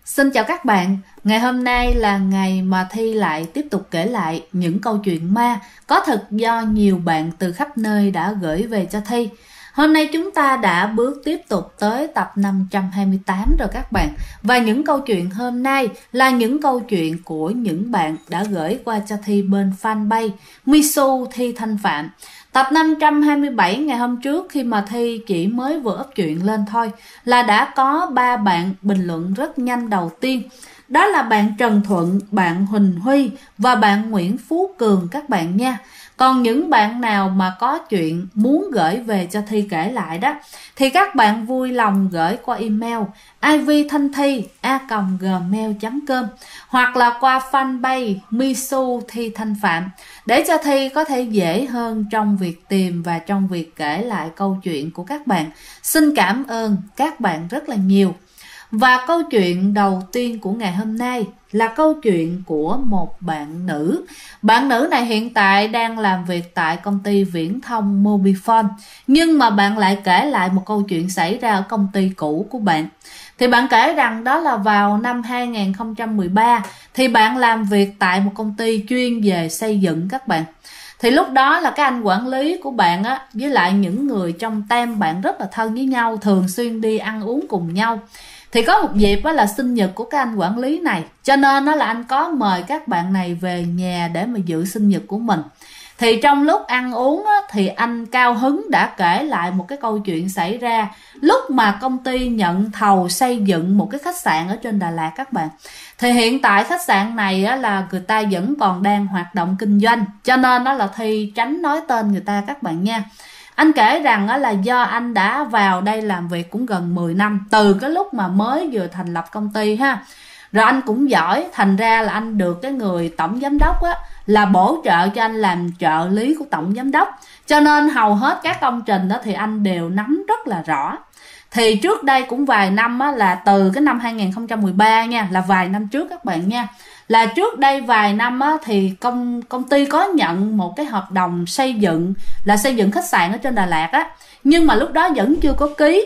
Xin chào các bạn, ngày hôm nay là ngày mà Thi lại tiếp tục kể lại những câu chuyện ma có thật do nhiều bạn từ khắp nơi đã gửi về cho Thi. Hôm nay chúng ta đã bước tiếp tục tới tập 528 rồi các bạn. Và những câu chuyện hôm nay là những câu chuyện của những bạn đã gửi qua cho Thi bên fanpage Misu Thi Thanh Phạm. Tập 527 ngày hôm trước khi mà Thi chỉ mới vừa up chuyện lên thôi là đã có 3 bạn bình luận rất nhanh đầu tiên. Đó là bạn Trần Thuận, bạn Huỳnh Huy và bạn Nguyễn Phú Cường các bạn nha. Còn những bạn nào mà có chuyện muốn gửi về cho Thi kể lại đó thì các bạn vui lòng gửi qua email ivthanthi@gmail.com hoặc là qua fanpage Misu Thi Thanh Phạm để cho Thi có thể dễ hơn trong việc tìm và trong việc kể lại câu chuyện của các bạn. Xin cảm ơn các bạn rất là nhiều. Và câu chuyện đầu tiên của ngày hôm nay là câu chuyện của một bạn nữ. Bạn nữ này hiện tại đang làm việc tại công ty viễn thông Mobifone, nhưng mà bạn lại kể lại một câu chuyện xảy ra ở công ty cũ của bạn. Thì bạn kể rằng đó là vào năm 2013 thì bạn làm việc tại một công ty chuyên về xây dựng các bạn. Thì lúc đó là cái anh quản lý của bạn á, với lại những người trong team bạn rất là thân với nhau, thường xuyên đi ăn uống cùng nhau. Thì có một dịp là sinh nhật của cái anh quản lý này, cho nên là anh có mời các bạn này về nhà để mà dự sinh nhật của mình. Thì trong lúc ăn uống thì anh cao hứng đã kể lại một cái câu chuyện xảy ra lúc mà công ty nhận thầu xây dựng một cái khách sạn ở trên Đà Lạt các bạn. Thì hiện tại khách sạn này là người ta vẫn còn đang hoạt động kinh doanh, cho nên là Thi tránh nói tên người ta các bạn nha. Anh kể rằng là do anh đã vào đây làm việc cũng gần 10 năm, từ cái lúc mà mới vừa thành lập công ty ha. Rồi anh cũng giỏi, thành ra là anh được cái người tổng giám đốc là bổ trợ cho anh làm trợ lý của tổng giám đốc. Cho nên hầu hết các công trình thì anh đều nắm rất là rõ. Thì trước đây cũng vài năm là từ cái năm 2013 nha, là vài năm trước các bạn nha. Là trước đây vài năm thì công ty có nhận một cái hợp đồng xây dựng, là xây dựng khách sạn ở trên Đà Lạt á. Nhưng mà lúc đó vẫn chưa có ký.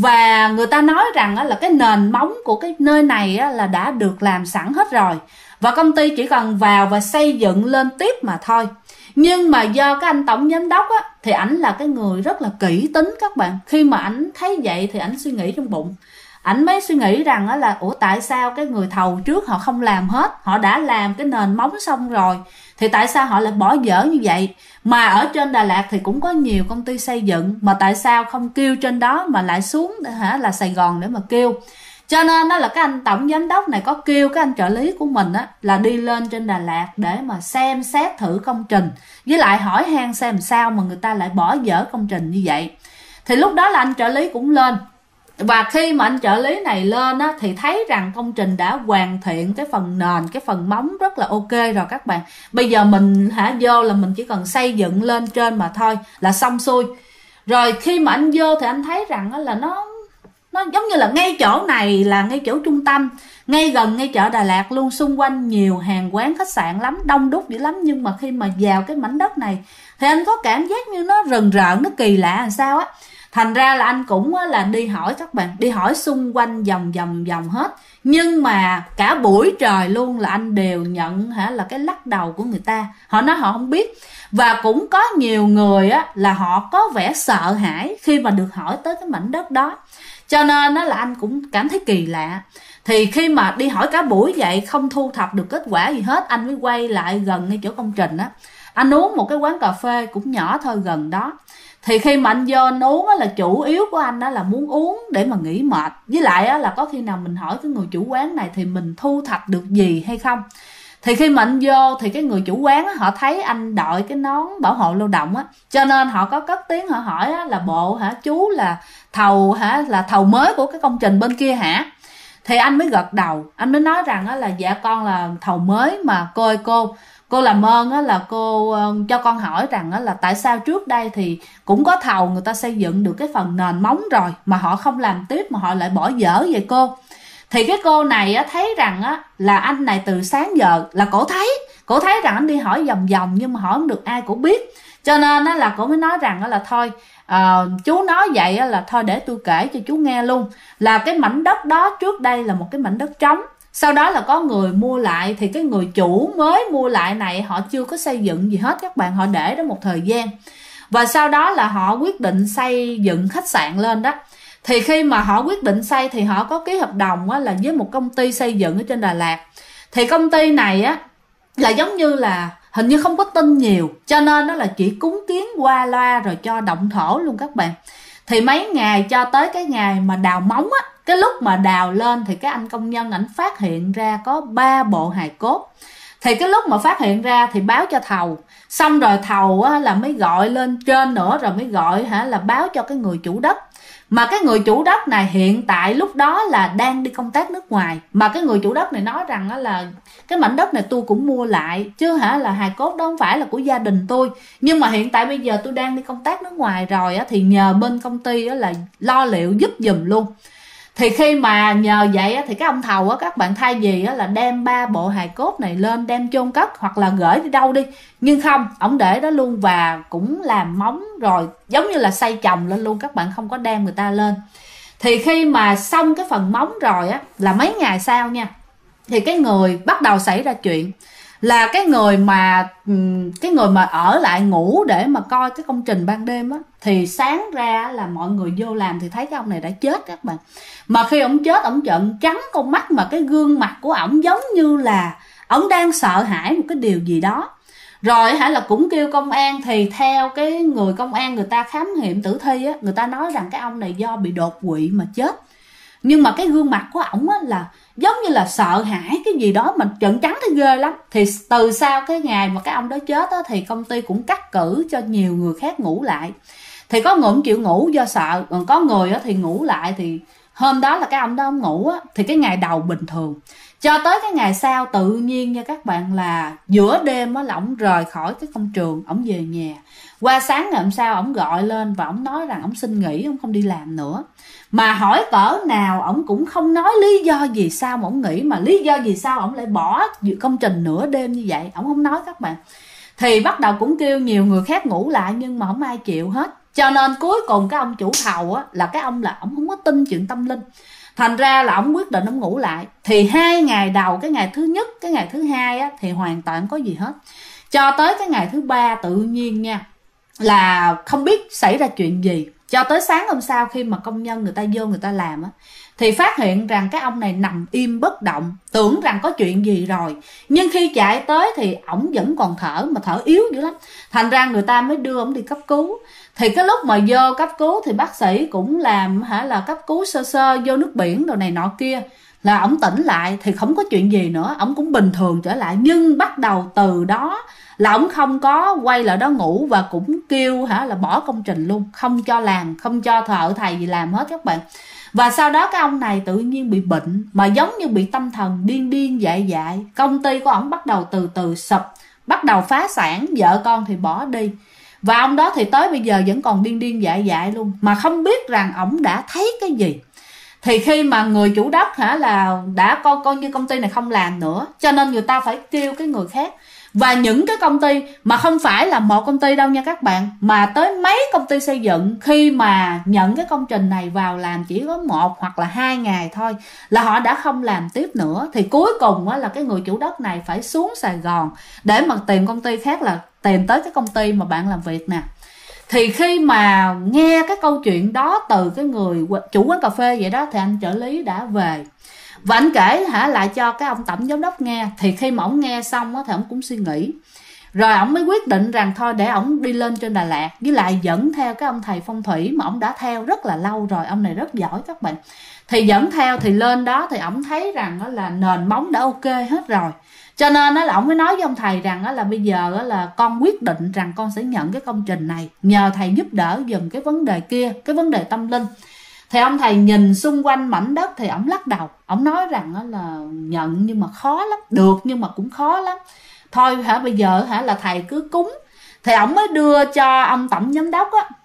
Và người ta nói rằng là cái nền móng của cái nơi này là đã được làm sẵn hết rồi. Và công ty chỉ cần vào và xây dựng lên tiếp mà thôi. Nhưng mà do cái anh tổng giám đốc thì ảnh là cái người rất là kỹ tính các bạn. Khi mà ảnh thấy vậy thì ảnh suy nghĩ trong bụng. Ảnh mới suy nghĩ rằng là tại sao cái người thầu trước họ không làm hết, họ đã làm cái nền móng xong rồi thì tại sao họ lại bỏ dở như vậy. Mà ở trên Đà Lạt thì cũng có nhiều công ty xây dựng, mà tại sao không kêu trên đó mà lại xuống là Sài Gòn để mà kêu. Cho nên là cái anh tổng giám đốc này có kêu cái anh trợ lý của mình là đi lên trên Đà Lạt để mà xem xét thử công trình, với lại hỏi han xem sao mà người ta lại bỏ dở công trình như vậy. Thì lúc đó là anh trợ lý cũng lên. Và khi mà anh trợ lý này lên thì thấy rằng công trình đã hoàn thiện cái phần nền, cái phần móng rất là ok rồi các bạn. Bây giờ mình vô là mình chỉ cần xây dựng lên trên mà thôi là xong xuôi. Rồi khi mà anh vô thì anh thấy rằng là nó giống như là ngay chỗ này là ngay chỗ trung tâm, ngay gần ngay chợ Đà Lạt luôn, xung quanh nhiều hàng quán khách sạn lắm, đông đúc dữ lắm. Nhưng mà khi mà vào cái mảnh đất này thì anh có cảm giác như nó rần rợn, nó kỳ lạ làm sao á. Thành ra là anh cũng là đi hỏi các bạn, đi hỏi xung quanh vòng hết. Nhưng mà cả buổi trời luôn là anh đều nhận là cái lắc đầu của người ta. Họ nói họ không biết. Và cũng có nhiều người là họ có vẻ sợ hãi khi mà được hỏi tới cái mảnh đất đó. Cho nên là anh cũng cảm thấy kỳ lạ. Thì khi mà đi hỏi cả buổi vậy không thu thập được kết quả gì hết, anh mới quay lại gần ngay chỗ công trình anh uống một cái quán cà phê cũng nhỏ thôi gần đó. Thì khi mà anh vô anh uống là chủ yếu của anh là muốn uống để mà nghỉ mệt. Với lại là có khi nào mình hỏi cái người chủ quán này thì mình thu thập được gì hay không. Thì khi mà anh vô thì cái người chủ quán họ thấy anh đội cái nón bảo hộ lao động cho nên họ có cất tiếng họ hỏi là bộ chú là thầu là thầu mới của cái công trình bên kia hả. Thì anh mới gật đầu, anh mới nói rằng là dạ con là thầu mới mà cô ơi cô làm ơn là cô cho con hỏi rằng là tại sao trước đây thì cũng có thầu người ta xây dựng được cái phần nền móng rồi mà họ không làm tiếp mà họ lại bỏ dở vậy cô. Thì cái cô này thấy rằng là anh này từ sáng giờ là cổ thấy rằng anh đi hỏi vòng nhưng mà hỏi không được ai cổ biết. Cho nên là cổ mới nói rằng là thôi, chú nói vậy là thôi để tôi kể cho chú nghe luôn. Là cái mảnh đất đó trước đây là một cái mảnh đất trống, sau đó là có người mua lại, thì cái người chủ mới mua lại này họ chưa có xây dựng gì hết các bạn, họ để đó một thời gian, và sau đó là họ quyết định xây dựng khách sạn lên đó. Thì khi mà họ quyết định xây thì họ có ký hợp đồng là với một công ty xây dựng ở trên Đà Lạt. Thì công ty này là giống như là hình như không có tin nhiều, cho nên đó là chỉ cúng kiến qua loa rồi cho động thổ luôn các bạn. Thì mấy ngày cho tới cái ngày mà đào móng cái lúc mà đào lên thì cái anh công nhân ảnh phát hiện ra có 3 bộ hài cốt. Thì cái lúc mà phát hiện ra thì báo cho thầu, xong rồi thầu là mới gọi lên trên nữa, rồi mới gọi là báo cho cái người chủ đất. Mà cái người chủ đất này hiện tại lúc đó là đang đi công tác nước ngoài, mà cái người chủ đất này nói rằng là cái mảnh đất này tôi cũng mua lại chứ là hài cốt đó không phải là của gia đình tôi, nhưng mà hiện tại bây giờ tôi đang đi công tác nước ngoài rồi thì nhờ bên công ty là lo liệu giúp giùm luôn. Thì khi mà nhờ vậy thì cái ông thầu các bạn, thay vì là đem 3 bộ hài cốt này lên đem chôn cất hoặc là gửi đi đâu đi, nhưng không, ổng để đó luôn và cũng làm móng rồi giống như là xây chồng lên luôn các bạn, không có đem người ta lên. Thì khi mà xong cái phần móng rồi là mấy ngày sau nha, thì cái người bắt đầu xảy ra chuyện là cái người mà ở lại ngủ để mà coi cái công trình ban đêm thì sáng ra là mọi người vô làm thì thấy cái ông này đã chết các bạn. Mà khi ổng chết, ổng trợn trắng con mắt, mà cái gương mặt của ổng giống như là ổng đang sợ hãi một cái điều gì đó. Rồi là cũng kêu công an, thì theo cái người công an người ta khám nghiệm tử thi người ta nói rằng cái ông này do bị đột quỵ mà chết. Nhưng mà cái gương mặt của ổng là giống như là sợ hãi cái gì đó, mà trợn trắng thấy ghê lắm. Thì từ sau cái ngày mà cái ông đó chết thì công ty cũng cắt cử cho nhiều người khác ngủ lại. Thì có người không chịu ngủ do sợ, còn có người thì ngủ lại. Thì hôm đó là cái ông đó ông ngủ thì cái ngày đầu bình thường, cho tới cái ngày sau tự nhiên nha các bạn, là giữa đêm là ổng rời khỏi cái công trường, ổng về nhà. Qua sáng ngày hôm sau ổng gọi lên và ổng nói rằng ổng xin nghỉ, ổng không đi làm nữa. Mà hỏi cỡ nào ổng cũng không nói lý do gì sao mà ổng nghỉ, mà lý do gì sao ổng lại bỏ công trình nửa đêm như vậy, ổng không nói các bạn. Thì bắt đầu cũng kêu nhiều người khác ngủ lại nhưng mà không ai chịu hết. Cho nên cuối cùng cái ông chủ thầu là cái ông là ổng không có tin chuyện tâm linh, thành ra là ổng quyết định ổng ngủ lại. Thì 2 ngày đầu, cái ngày thứ nhất, cái ngày thứ hai thì hoàn toàn không có gì hết, cho tới cái ngày thứ 3 tự nhiên nha là không biết xảy ra chuyện gì. Cho tới sáng hôm sau khi mà công nhân người ta vô người ta làm thì phát hiện rằng cái ông này nằm im bất động, tưởng rằng có chuyện gì rồi, nhưng khi chạy tới thì ổng vẫn còn thở, mà thở yếu dữ lắm. Thành ra người ta mới đưa ổng đi cấp cứu. Thì cái lúc mà vô cấp cứu thì bác sĩ cũng làm là cấp cứu sơ sơ, vô nước biển đồ này nọ kia, là ổng tỉnh lại thì không có chuyện gì nữa, ổng cũng bình thường trở lại. Nhưng bắt đầu từ đó là ổng không có quay lại đó ngủ, và cũng kêu là bỏ công trình luôn, không cho làm, không cho thợ thầy gì làm hết các bạn. Và sau đó cái ông này tự nhiên bị bệnh, mà giống như bị tâm thần, điên điên dại dại. Công ty của ổng bắt đầu từ từ sụp, bắt đầu phá sản, vợ con thì bỏ đi. Và ông đó thì tới bây giờ vẫn còn điên điên dại dại luôn, mà không biết rằng ổng đã thấy cái gì. Thì khi mà người chủ đất là đã coi như công ty này không làm nữa, cho nên người ta phải kêu cái người khác. Và những cái công ty mà không phải là một công ty đâu nha các bạn, mà tới mấy công ty xây dựng, khi mà nhận cái công trình này vào làm chỉ có 1 hoặc là 2 ngày thôi là họ đã không làm tiếp nữa. Thì cuối cùng là cái người chủ đất này phải xuống Sài Gòn để mà tìm công ty khác, là tìm tới cái công ty mà bạn làm việc nè. Thì khi mà nghe cái câu chuyện đó từ cái người chủ quán cà phê vậy đó, thì anh trợ lý đã về và anh kể lại cho cái ông tổng giám đốc nghe. Thì khi mà ổng nghe xong thì ổng cũng suy nghĩ, rồi ổng mới quyết định rằng thôi để ổng đi lên trên Đà Lạt, với lại dẫn theo cái ông thầy phong thủy mà ổng đã theo rất là lâu rồi. Ông này rất giỏi các bạn. Thì dẫn theo, thì lên đó thì ổng thấy rằng là nền móng đã ok hết rồi, cho nên là ổng mới nói với ông thầy rằng là bây giờ là con quyết định rằng con sẽ nhận cái công trình này, nhờ thầy giúp đỡ giùm cái vấn đề kia, cái vấn đề tâm linh. Thì ông thầy nhìn xung quanh mảnh đất thì ổng lắc đầu, ổng nói rằng là nhận nhưng mà khó lắm, được nhưng mà cũng khó lắm. Thôi bây giờ là thầy cứ cúng. Thì ổng mới đưa cho ông tổng giám đốc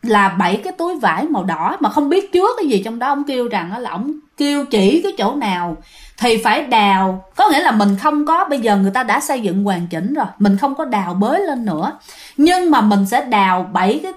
là 7 cái túi vải màu đỏ mà không biết chứa cái gì trong đó. Ông kêu rằng là ông kêu chỉ cái chỗ nào thì phải đào, có nghĩa là mình không có, bây giờ người ta đã xây dựng hoàn chỉnh rồi, mình không có đào bới lên nữa, nhưng mà mình sẽ đào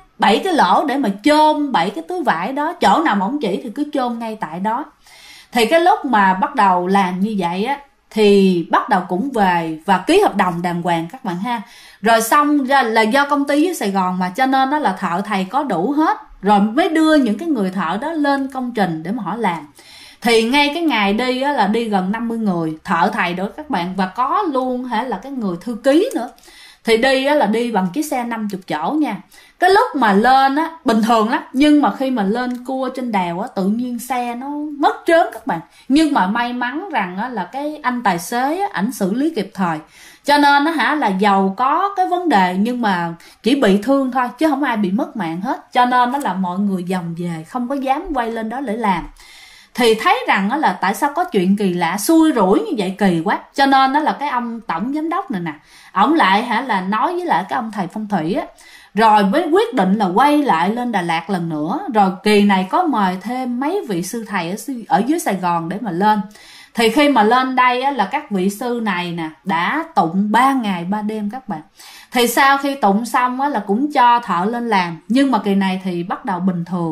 7 cái lỗ để mà chôn 7 cái túi vải đó, chỗ nào mà ông chỉ thì cứ chôn ngay tại đó. Thì cái lúc mà bắt đầu làm như vậy á thì bắt đầu cũng về và ký hợp đồng đàng hoàng các bạn ha. Rồi xong ra là do công ty với Sài Gòn mà, cho nên đó là thợ thầy có đủ hết, rồi mới đưa những cái người thợ đó lên công trình để mà họ làm. Thì ngay cái ngày đi á, là đi gần 50 người thợ thầy đó các bạn, và có luôn hả là cái người thư ký nữa. Thì đi á, là đi bằng chiếc xe 50 chỗ nha. Cái lúc mà lên á bình thường lắm, nhưng mà khi mà lên cua trên đèo á tự nhiên xe nó mất trớn các bạn. Nhưng mà may mắn rằng á, là cái anh tài xế á, ảnh xử lý kịp thời, cho nên á hả là dầu có cái vấn đề nhưng mà chỉ bị thương thôi chứ không ai bị mất mạng hết. Cho nên đó là mọi người vòng về, không có dám quay lên đó để làm. Thì thấy rằng đó là tại sao có chuyện kỳ lạ xui rủi như vậy, kỳ quá. Cho nên đó là cái ông tổng giám đốc này nè, ổng lại hả là nói với lại cái ông thầy phong thủy á, rồi mới quyết định là quay lại lên Đà Lạt lần nữa. Rồi kỳ này có mời thêm mấy vị sư thầy ở dưới Sài Gòn để mà lên. Thì khi mà lên đây á, là các vị sư này nè đã tụng 3 ngày 3 đêm các bạn. Thì sau khi tụng xong á, là cũng cho thợ lên làm. Nhưng mà kỳ này thì bắt đầu bình thường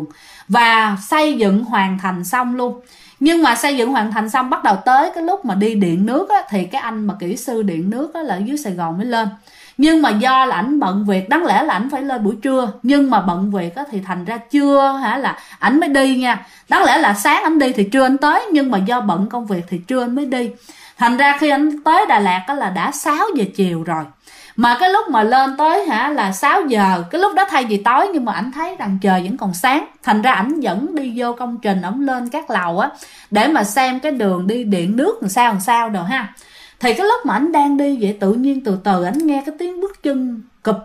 và xây dựng hoàn thành xong luôn. Nhưng mà xây dựng hoàn thành xong bắt đầu tới cái lúc mà đi điện nước á, thì cái anh mà kỹ sư điện nước á, là ở dưới Sài Gòn mới lên. Nhưng mà do là ảnh bận việc, đáng lẽ là ảnh phải lên buổi trưa, nhưng mà bận việc á, thì thành ra trưa hả là ảnh mới đi nha. Đáng lẽ là sáng ảnh đi thì trưa ảnh tới, nhưng mà do bận công việc thì trưa ảnh mới đi. Thành ra khi ảnh tới Đà Lạt á, là đã 6 giờ chiều rồi. Mà cái lúc mà lên tới hả là 6 giờ, cái lúc đó thay vì tối nhưng mà ảnh thấy rằng trời vẫn còn sáng. Thành ra ảnh vẫn đi vô công trình, ổng lên các lầu á để mà xem cái đường đi điện nước làm sao đồ ha. Thì cái lúc mà ảnh đang đi vậy tự nhiên từ từ ảnh nghe cái tiếng bước chân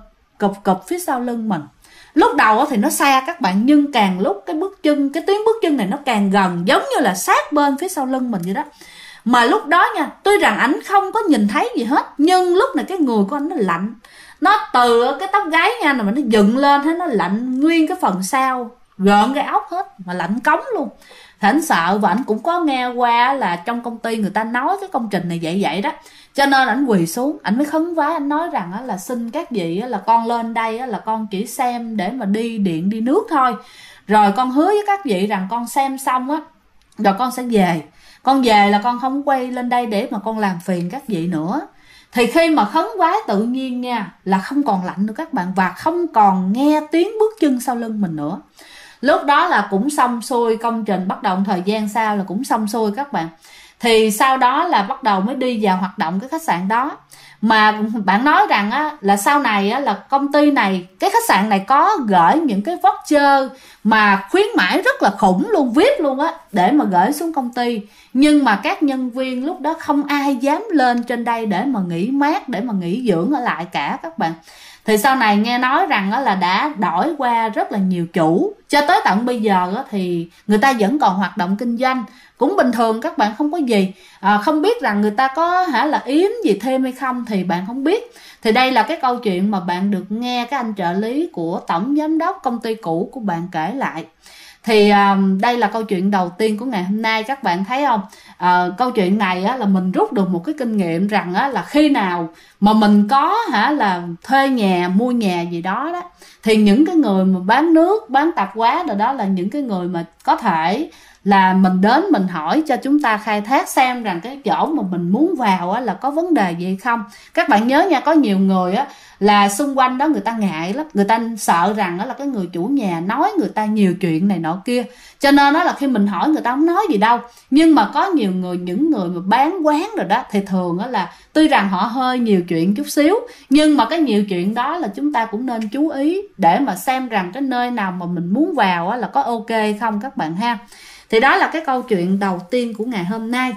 cụp phía sau lưng mình. Lúc đầu thì nó xa các bạn, nhưng càng lúc cái tiếng bước chân này nó càng gần, giống như là sát bên phía sau lưng mình vậy đó. Mà lúc đó nha, tuy rằng ảnh không có nhìn thấy gì hết, nhưng lúc này cái người của anh nó lạnh. Nó từ cái tóc gáy nha, mà nó dựng lên hết, nó lạnh nguyên cái phần sau, gợn cái ốc hết, mà lạnh cống luôn. Thì ảnh sợ, và ảnh cũng có nghe qua là trong công ty người ta nói cái công trình này vậy đó. Cho nên ảnh quỳ xuống, ảnh mới khấn vái, ảnh nói rằng là xin các vị là con lên đây là con chỉ xem để mà đi điện đi nước thôi. Rồi con hứa với các vị rằng con xem xong á, rồi con sẽ về. Con về là con không quay lên đây để mà con làm phiền các vị nữa. Thì khi mà khấn vái tự nhiên nha, là không còn lạnh nữa các bạn, và không còn nghe tiếng bước chân sau lưng mình nữa. Lúc đó là cũng xong xuôi công trình, bắt đầu thời gian sau là cũng xong xuôi các bạn. Thì sau đó là bắt đầu mới đi vào hoạt động cái khách sạn đó. Mà bạn nói rằng á, là sau này á, là công ty này, cái khách sạn này có gửi những cái voucher mà khuyến mãi rất là khủng luôn, viết luôn á, để mà gửi xuống công ty. Nhưng mà các nhân viên lúc đó không ai dám lên trên đây để mà nghỉ mát, để mà nghỉ dưỡng ở lại cả các bạn. Thì sau này nghe nói rằng là đã đổi qua rất là nhiều chủ, cho tới tận bây giờ thì người ta vẫn còn hoạt động kinh doanh cũng bình thường các bạn, không có gì. Không biết rằng người ta có là yếm gì thêm hay không thì bạn không biết. Thì đây là cái câu chuyện mà bạn được nghe cái anh trợ lý của tổng giám đốc công ty cũ của bạn kể lại. Thì đây là câu chuyện đầu tiên của ngày hôm nay, các bạn thấy không? Câu chuyện này là mình rút được một cái kinh nghiệm rằng là khi nào mà mình có là thuê nhà, mua nhà gì đó thì những cái người mà bán nước, bán tạp hóa rồi đó là những cái người mà có thể là mình đến mình hỏi cho chúng ta khai thác xem rằng cái chỗ mà mình muốn vào là có vấn đề gì không. Các bạn nhớ nha, có nhiều người là xung quanh đó người ta ngại lắm, người ta sợ rằng là cái người chủ nhà nói người ta nhiều chuyện này nọ kia, cho nên là khi mình hỏi người ta không nói gì đâu. Nhưng mà có nhiều người, những người mà bán quán rồi đó thì thường là tuy rằng họ hơi nhiều chuyện chút xíu, nhưng mà cái nhiều chuyện đó là chúng ta cũng nên chú ý để mà xem rằng cái nơi nào mà mình muốn vào là có ok không các bạn ha. Thì đó là cái câu chuyện đầu tiên của ngày hôm nay.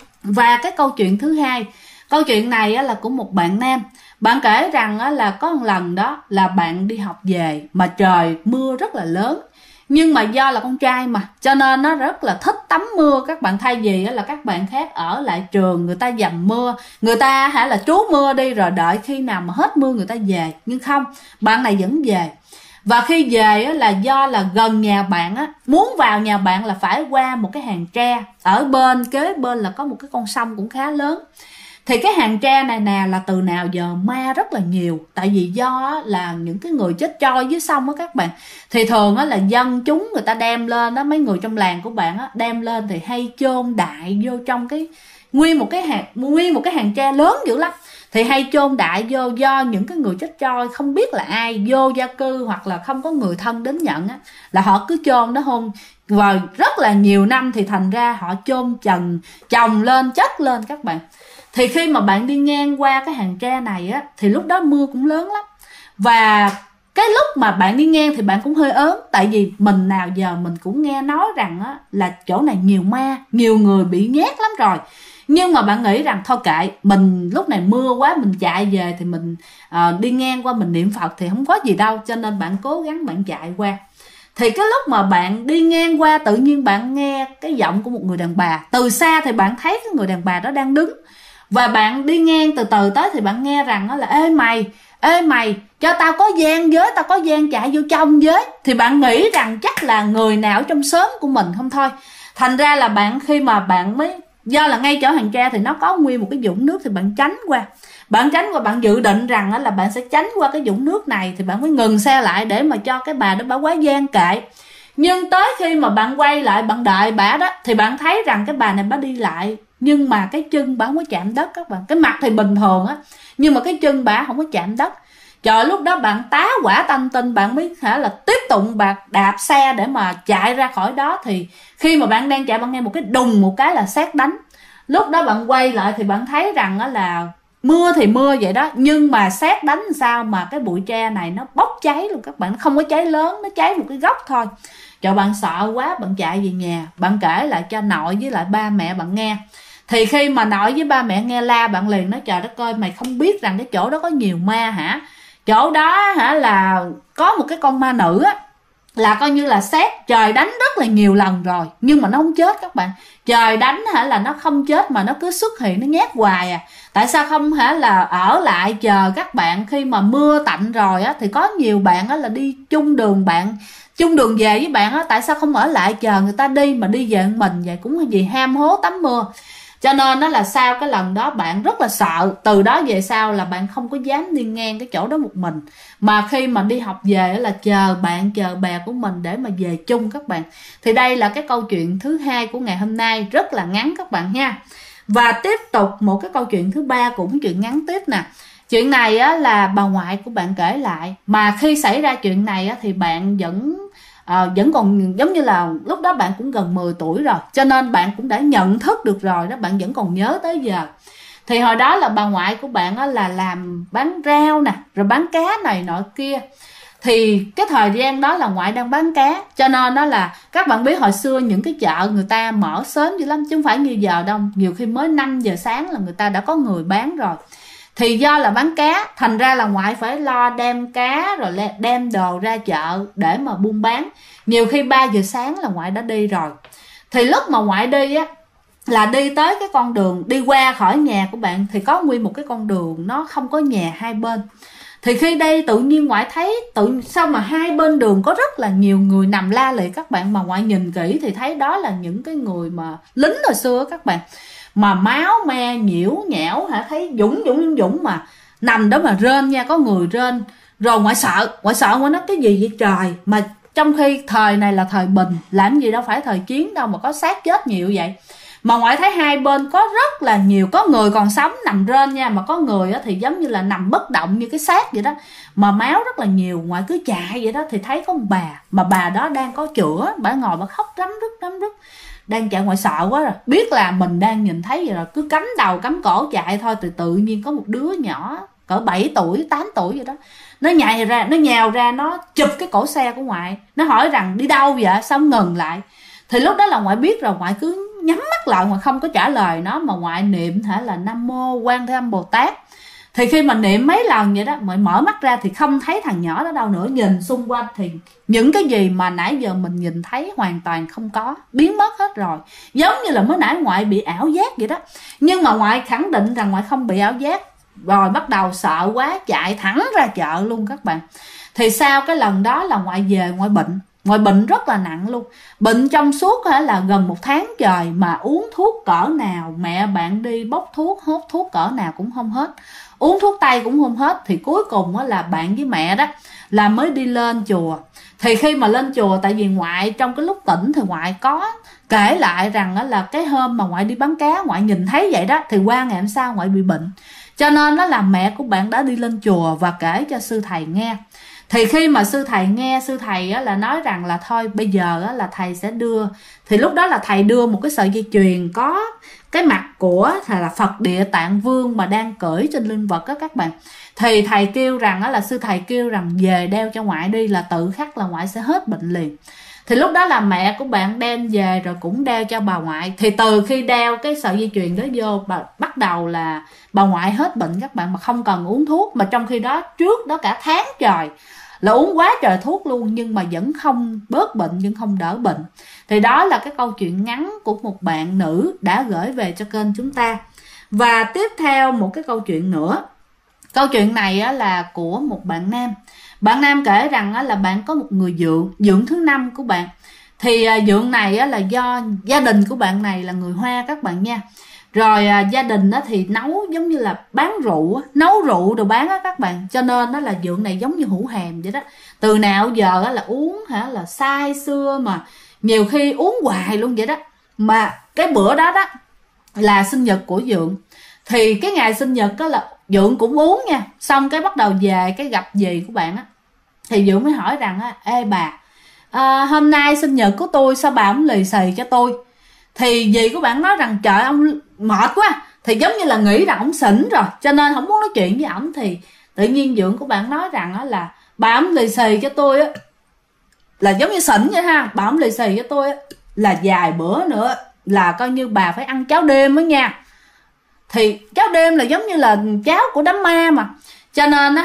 Và cái câu chuyện thứ hai, câu chuyện này là của một bạn nam. Bạn kể rằng là có một lần đó là bạn đi học về mà trời mưa rất là lớn. Nhưng mà do là con trai mà, cho nên nó rất là thích tắm mưa các bạn. Thay vì là các bạn khác ở lại trường, người ta dầm mưa, người ta là trú mưa đi rồi đợi khi nào mà hết mưa người ta về. Nhưng không, bạn này vẫn về. Và khi về là do là gần nhà bạn á, muốn vào nhà bạn là phải qua một cái hàng tre, ở bên kế bên là có một cái con sông cũng khá lớn. Thì cái hàng tre này nè là từ nào giờ ma rất là nhiều. Tại vì do là những cái người chết trôi dưới sông á các bạn, thì thường á là dân chúng người ta đem lên đó, mấy người trong làng của bạn á đem lên thì hay chôn đại vô trong cái nguyên một cái hàng tre lớn dữ lắm. Thì hay chôn đại vô, do những cái người chết trôi không biết là ai, vô gia cư hoặc là không có người thân đến nhận á, là họ cứ chôn đó hôn. Và rất là nhiều năm thì thành ra họ chôn chồng lên chất lên các bạn. Thì khi mà bạn đi ngang qua cái hàng tre này á, thì lúc đó mưa cũng lớn lắm. Và cái lúc mà bạn đi ngang thì bạn cũng hơi ớn. Tại vì mình nào giờ mình cũng nghe nói rằng á, là chỗ này nhiều ma, nhiều người bị nhát lắm rồi. Nhưng mà bạn nghĩ rằng thôi kệ, mình lúc này mưa quá, mình chạy về thì mình đi ngang qua mình niệm Phật thì không có gì đâu. Cho nên bạn cố gắng bạn chạy qua. Thì cái lúc mà bạn đi ngang qua, tự nhiên bạn nghe cái giọng của một người đàn bà. Từ xa thì bạn thấy cái người đàn bà đó đang đứng. Và bạn đi ngang từ từ tới thì bạn nghe rằng đó là ê mày, cho tao có gian với, tao có gian chạy vô trong với. Thì bạn nghĩ rằng chắc là người nào trong xóm của mình không thôi. Thành ra là bạn khi mà bạn mới, do là ngay chỗ hàng tre thì nó có nguyên một cái vũng nước, thì bạn tránh qua. Bạn dự định rằng là bạn sẽ tránh qua cái vũng nước này, thì bạn mới ngừng xe lại để mà cho cái bà đó bà quá gian kệ. Nhưng tới khi mà bạn quay lại bạn đợi bà đó, thì bạn thấy rằng cái bà này bà đi lại, nhưng mà cái chân bà không có chạm đất các bạn. Cái mặt thì bình thường á, nhưng mà cái chân bà không có chạm đất. Trời, lúc đó bạn tá hỏa tanh tinh, bạn mới là tiếp tục bạn đạp xe để mà chạy ra khỏi đó. Thì khi mà bạn đang chạy, bạn nghe một cái đùng một cái là sét đánh. Lúc đó bạn quay lại thì bạn thấy rằng là mưa thì mưa vậy đó, nhưng mà sét đánh sao mà cái bụi tre này nó bốc cháy luôn các bạn. Nó không có cháy lớn, nó cháy một cái góc thôi. Trời, bạn sợ quá, bạn chạy về nhà, bạn kể lại cho nội với lại ba mẹ bạn nghe. Thì khi mà nội với ba mẹ nghe la, bạn liền nói trời đất ơi, mày không biết rằng cái chỗ đó có nhiều ma hả? Chỗ đó là có một cái con ma nữ á, là coi như là sét trời đánh rất là nhiều lần rồi, nhưng mà nó không chết các bạn. Trời đánh là nó không chết mà nó cứ xuất hiện, nó nhát hoài à. Tại sao không là ở lại chờ các bạn khi mà mưa tạnh rồi á, thì có nhiều bạn á là đi chung đường về với bạn á, tại sao không ở lại chờ người ta đi mà đi về mình vậy, cũng vì ham hố tắm mưa. Cho nên nó là sau cái lần đó bạn rất là sợ. Từ đó về sau là bạn không có dám đi ngang cái chỗ đó một mình, mà khi mà đi học về là chờ bè của mình để mà về chung các bạn. Thì đây là cái câu chuyện thứ hai của ngày hôm nay, rất là ngắn các bạn nha. Và tiếp tục một cái câu chuyện thứ ba, cũng chuyện ngắn tiếp nè. Chuyện này á, là bà ngoại của bạn kể lại. Mà khi xảy ra chuyện này á, thì bạn vẫn còn giống như là lúc đó bạn cũng gần 10 tuổi rồi, cho nên bạn cũng đã nhận thức được rồi đó, bạn vẫn còn nhớ tới giờ. Thì hồi đó là bà ngoại của bạn á, là làm bán rau nè, rồi bán cá này nọ kia. Thì cái thời gian đó là ngoại đang bán cá, cho nên đó là các bạn biết hồi xưa những cái chợ người ta mở sớm dữ lắm, chứ không phải như giờ đâu. Nhiều khi mới 5 giờ sáng là người ta đã có người bán rồi. Thì do là bán cá, thành ra là ngoại phải lo đem cá rồi đem đồ ra chợ để mà buôn bán. Nhiều khi 3 giờ sáng là ngoại đã đi rồi. Thì lúc mà ngoại đi á, là đi tới cái con đường đi qua khỏi nhà của bạn, thì có nguyên một cái con đường nó không có nhà hai bên. Thì khi đây tự nhiên ngoại thấy sao mà hai bên đường có rất là nhiều người nằm la liệt các bạn. Mà ngoại nhìn kỹ thì thấy đó là những cái người mà lính hồi xưa các bạn, mà máu me nhiễu nhẽo thấy dũng mà nằm đó mà rên nha, có người rên. Rồi ngoại sợ ngoại nói cái gì vậy trời, mà trong khi thời này là thời bình, làm gì đâu phải thời chiến đâu mà có xác chết nhiều vậy. Mà ngoại thấy hai bên có rất là nhiều, có người còn sống nằm rên nha, mà có người thì giống như là nằm bất động như cái xác vậy đó, mà máu rất là nhiều. Ngoại cứ chạy vậy đó thì thấy có một bà, mà bà đó đang có chữa, bà ngồi bà khóc rắm rứt đang chạy. Ngoại sợ quá rồi, biết là mình đang nhìn thấy vậy rồi, cứ cắm đầu cắm cổ chạy thôi. Thì tự nhiên có một đứa nhỏ cỡ 7 tuổi 8 tuổi vậy đó, nó nhào ra nó chụp cái cổ xe của ngoại. Nó hỏi rằng đi đâu vậy, xong ngừng lại. Thì lúc đó là ngoại biết rồi, ngoại cứ nhắm mắt lại, ngoại không có trả lời nó, mà ngoại niệm là Nam Mô Quan Thế Âm Bồ Tát. Thì khi mà niệm mấy lần vậy đó, ngoại mở mắt ra thì không thấy thằng nhỏ đó đâu nữa. Nhìn xung quanh thì những cái gì mà nãy giờ mình nhìn thấy hoàn toàn không có, biến mất hết rồi. Giống như là mới nãy ngoại bị ảo giác vậy đó. Nhưng mà ngoại khẳng định rằng ngoại không bị ảo giác. Rồi bắt đầu sợ quá, chạy thẳng ra chợ luôn các bạn. Thì sau cái lần đó là ngoại về ngoại bệnh rất là nặng luôn, bệnh trong suốt là gần 1 tháng trời, mà uống thuốc cỡ nào, mẹ bạn đi bốc thuốc hốt thuốc cỡ nào cũng không hết, uống thuốc tây cũng không hết. Thì cuối cùng là bạn với mẹ đó là mới đi lên chùa. Thì khi mà lên chùa, tại vì ngoại trong cái lúc tỉnh thì ngoại có kể lại rằng là cái hôm mà ngoại đi bán cá, ngoại nhìn thấy vậy đó, thì qua ngày hôm sau ngoại bị bệnh. Cho nên đó là mẹ của bạn đã đi lên chùa và kể cho sư thầy nghe. Thì khi mà sư thầy nghe, sư thầy là nói rằng là thôi bây giờ là thầy sẽ đưa. Thì lúc đó là thầy đưa một cái sợi dây chuyền có cái mặt của là Phật Địa Tạng Vương mà đang cưỡi trên linh vật đó các bạn. Thì thầy kêu rằng là sư thầy kêu rằng về đeo cho ngoại đi, là tự khắc là ngoại sẽ hết bệnh liền. Thì lúc đó là mẹ của bạn đem về rồi cũng đeo cho bà ngoại. Thì từ khi đeo cái sợi dây chuyền đó vô, bắt đầu là bà ngoại hết bệnh các bạn, mà không cần uống thuốc. Mà trong khi đó trước đó cả tháng trời là uống quá trời thuốc luôn, nhưng mà vẫn không bớt bệnh, vẫn không đỡ bệnh. Thì đó là cái câu chuyện ngắn của một bạn nữ đã gửi về cho kênh chúng ta. Và tiếp theo một cái câu chuyện nữa. Câu chuyện này là của một bạn nam. Bạn nam kể rằng là bạn có một người dượng thứ 5 của bạn. Thì dượng này là do gia đình của bạn này là người Hoa các bạn nha. Rồi gia đình thì nấu giống như là bán rượu, nấu rượu rồi bán các bạn. Cho nên đó là dượng này giống như hủ hèm vậy đó. Từ nào giờ là uống là say xưa, mà nhiều khi uống hoài luôn vậy đó. Mà cái bữa đó là sinh nhật của dượng. Thì cái ngày sinh nhật đó là dượng cũng uống nha. Xong cái bắt đầu về cái gặp dì của bạn á. Thì dượng mới hỏi rằng ê bà, hôm nay sinh nhật của tôi sao bà không lì xì cho tôi? Thì dì của bạn nói rằng trời ông mệt quá. Thì giống như là nghĩ rằng ông xỉn rồi, cho nên không muốn nói chuyện với ổng. Thì tự nhiên dượng của bạn nói rằng là bà không lì xì cho tôi á, là giống như xỉn vậy ha. Bà không lì xì cho tôi á, là vài bữa nữa là coi như bà phải ăn cháo đêm đó nha. Thì cháo đêm là giống như là cháo của đám ma mà. Cho nên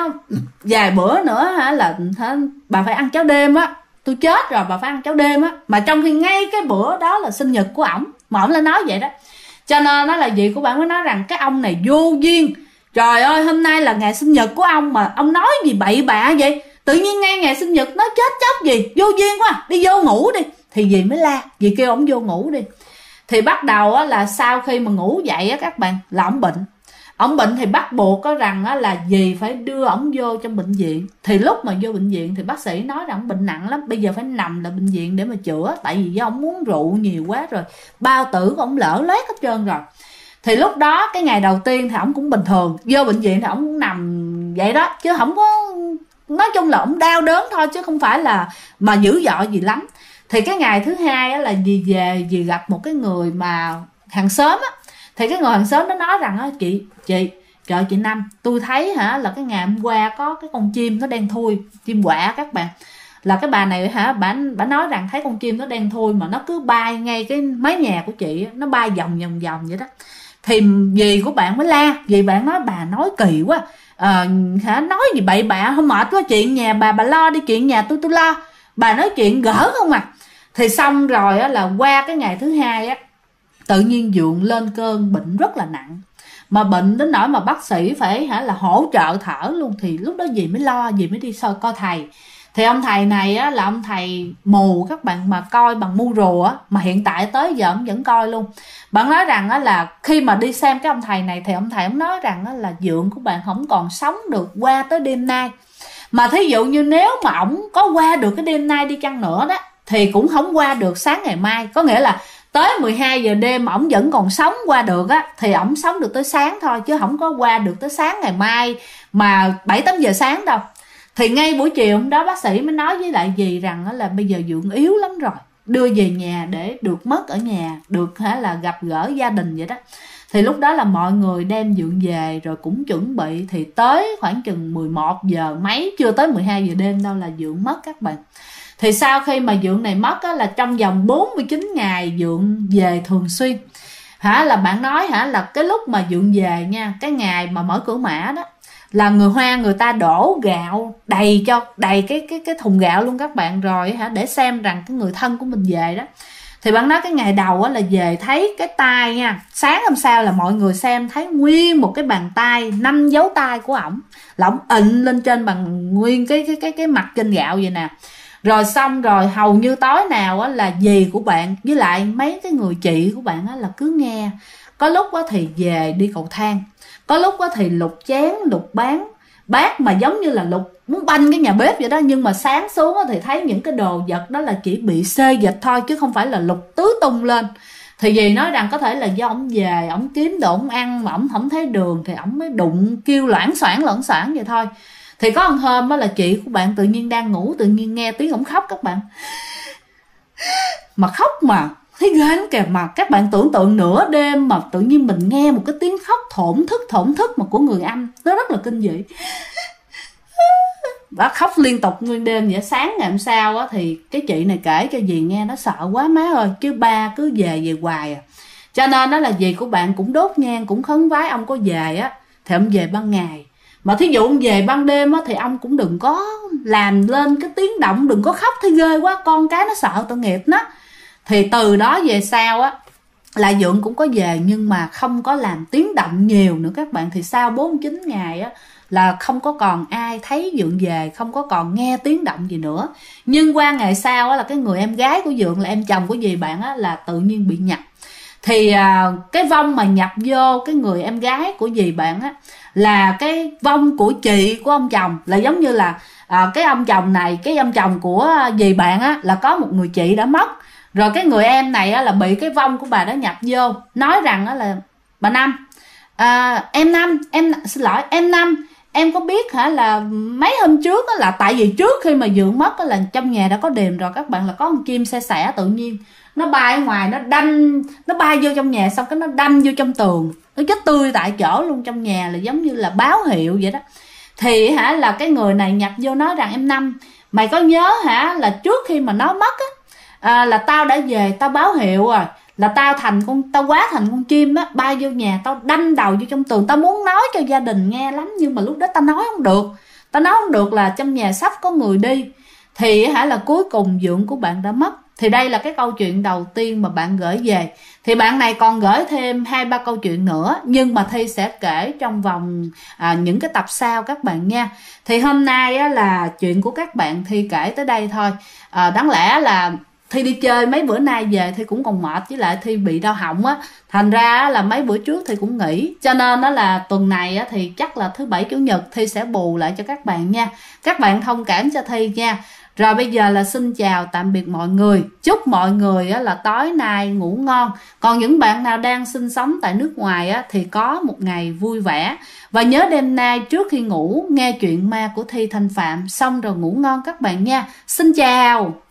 vài bữa nữa là bà phải ăn cháo đêm á. Tôi chết rồi, bà phải ăn cháo đêm á. Mà trong khi ngay cái bữa đó là sinh nhật của ổng, mà ổng lại nói vậy đó. Cho nên đó là dì của bạn mới nói rằng cái ông này vô duyên. Trời ơi, hôm nay là ngày sinh nhật của ông mà ông nói gì bậy bạ vậy? Tự nhiên ngay ngày sinh nhật nói chết chóc gì, vô duyên quá, đi vô ngủ đi. Thì dì mới la, dì kêu ổng vô ngủ đi. Thì bắt đầu là sau khi mà ngủ dậy các bạn, là ổng bệnh. Ổng bệnh thì bắt buộc có rằng là dì phải đưa ổng vô trong bệnh viện. Thì lúc mà vô bệnh viện thì bác sĩ nói rằng ổng bệnh nặng lắm, bây giờ phải nằm lại bệnh viện để mà chữa. Tại vì do ổng uống rượu nhiều quá rồi, bao tử của ổng lở loét hết trơn rồi. Thì lúc đó cái ngày đầu tiên thì ổng cũng bình thường, vô bệnh viện thì ổng cũng nằm vậy đó, chứ không có, nói chung là ổng đau đớn thôi, chứ không phải là mà dữ dội gì lắm. Thì cái ngày thứ hai là dì về, dì gặp một cái người mà hàng xóm á. Thì cái người hàng xóm nó nói rằng chị trời chị Năm, tôi thấy là cái ngày hôm qua có cái con chim nó đen thui, chim quạ các bạn. Là cái bà này bà nói rằng thấy con chim nó đen thui mà nó cứ bay ngay cái mái nhà của chị, nó bay vòng vậy đó. Thì dì của bạn mới la, dì bạn nói bà nói kỳ quá, nói gì bậy bạ, không mệt quá, chuyện nhà bà lo đi, chuyện nhà tôi lo, bà nói chuyện gỡ không à. Thì xong rồi là qua cái ngày thứ hai tự nhiên dượng lên cơn bệnh rất là nặng, mà bệnh đến nỗi mà bác sĩ phải là hỗ trợ thở luôn. Thì lúc đó dì mới lo, dì mới đi coi thầy. Thì ông thầy này là ông thầy mù các bạn, mà coi bằng mu rùa, mà hiện tại tới giờ ông vẫn coi luôn. Bạn nói rằng là khi mà đi xem cái ông thầy này, thì ông thầy ông nói rằng là dượng của bạn không còn sống được qua tới đêm nay. Mà thí dụ như nếu mà ổng có qua được cái đêm nay đi chăng nữa đó, thì cũng không qua được sáng ngày mai. Có nghĩa là tới 12 giờ đêm ổng vẫn còn sống qua được thì ổng sống được tới sáng thôi, chứ không có qua được tới sáng ngày mai mà 7-8 giờ sáng đâu. Thì ngay buổi chiều hôm đó bác sĩ mới nói với lại dì rằng là bây giờ dượng yếu lắm rồi, đưa về nhà để được mất ở nhà, được là gặp gỡ gia đình vậy đó. Thì lúc đó là mọi người đem dượng về rồi cũng chuẩn bị. Thì tới khoảng chừng 11 giờ mấy, chưa tới 12 giờ đêm đâu là dượng mất các bạn. Thì sau khi mà dượng này mất là trong vòng 49 ngày dượng về thường xuyên. Là bạn nói là cái lúc mà dượng về nha, cái ngày mà mở cửa mã đó, là người Hoa người ta đổ gạo đầy cái thùng gạo luôn các bạn, rồi để xem rằng cái người thân của mình về đó. Thì bạn nói cái ngày đầu á là về thấy cái tay nha, sáng hôm sau là mọi người xem thấy nguyên một cái bàn tay 5 dấu tay của ổng, là ổng ịn lên trên bằng nguyên cái mặt trên gạo vậy nè. Rồi xong rồi hầu như tối nào á là dì của bạn với lại mấy cái người chị của bạn á là cứ nghe. Có lúc á thì về đi cầu thang, có lúc á thì lục chén lục bát mà giống như là lục muốn banh cái nhà bếp vậy đó. Nhưng mà sáng xuống á thì thấy những cái đồ vật đó là chỉ bị xê dịch thôi, chứ không phải là lục tứ tung lên. Thì dì nói rằng có thể là do ổng về ổng kiếm đồ ổng ăn mà ổng không thấy đường thì ổng mới đụng kêu loảng xoảng vậy thôi. Thì có một hôm đó là chị của bạn tự nhiên đang ngủ, tự nhiên nghe tiếng ổng khóc các bạn. Mà khóc mà thấy ghê lắm kìa. Mà các bạn tưởng tượng nửa đêm mà tự nhiên mình nghe một cái tiếng khóc thổn thức mà của người Anh, nó rất là kinh dị. Bà khóc liên tục nguyên đêm vậy. Sáng ngày hôm sau á thì cái chị này kể cho dì nghe, nó sợ quá má ơi, chứ ba cứ về hoài à. Cho nên đó là dì của bạn cũng đốt nhang, cũng khấn vái ông có về á thì ông về ban ngày. Mà thí dụ ông về ban đêm á thì ông cũng đừng có làm lên cái tiếng động, đừng có khóc thấy ghê quá, con cái nó sợ tội nghiệp nó. Thì từ đó về sau á là Dượng cũng có về, nhưng mà không có làm tiếng động nhiều nữa các bạn. Thì sau 49 ngày á là không có còn ai thấy Dượng về, không có còn nghe tiếng động gì nữa. Nhưng qua ngày sau á là cái người em gái của Dượng là em chồng của dì bạn á là tự nhiên bị nhập. Thì cái vong mà nhập vô cái người em gái của dì bạn á là cái vong của chị của ông chồng. Là giống như là cái ông chồng này, cái ông chồng của dì bạn á là có một người chị đã mất. Rồi cái người em này á là bị cái vong của bà đó nhập vô, nói rằng á là bà Năm, em Năm, em có biết hả là mấy hôm trước á, là tại vì trước khi mà Dượng mất á, là trong nhà đã có đềm rồi các bạn, là có con chim xe sẻ tự nhiên nó bay ở ngoài, nó bay vô trong nhà, xong cái nó đâm vô trong tường, nó chết tươi tại chỗ luôn trong nhà, là giống như là báo hiệu vậy đó. Thì hả là cái người này nhập vô nói rằng em Năm, mày có nhớ hả là trước khi mà nó mất á, là tao đã về tao báo hiệu rồi, là tao quá thành con chim á, bay vô nhà tao đâm đầu vô trong tường. Tao muốn nói cho gia đình nghe lắm, nhưng mà lúc đó tao nói không được là trong nhà sắp có người đi. Thì hả là cuối cùng Dượng của bạn đã mất. Thì đây là cái câu chuyện đầu tiên mà bạn gửi về. Thì bạn này còn gửi thêm 2-3 câu chuyện nữa, nhưng mà Thi sẽ kể trong vòng những cái tập sau các bạn nha. Thì hôm nay á, là chuyện của các bạn Thi kể tới đây thôi. Đáng lẽ là Thi đi chơi mấy bữa nay về Thi cũng còn mệt, với lại Thi bị đau họng á, thành ra là mấy bữa trước Thi cũng nghỉ. Cho nên đó là tuần này á, thì chắc là thứ Bảy Chủ nhật Thi sẽ bù lại cho các bạn nha. Các bạn thông cảm cho Thi nha. Rồi bây giờ là xin chào tạm biệt mọi người. Chúc mọi người á, là tối nay ngủ ngon. Còn những bạn nào đang sinh sống tại nước ngoài á, thì có một ngày vui vẻ. Và nhớ đêm nay trước khi ngủ nghe chuyện ma của Thi Thanh Phạm, xong rồi ngủ ngon các bạn nha. Xin chào.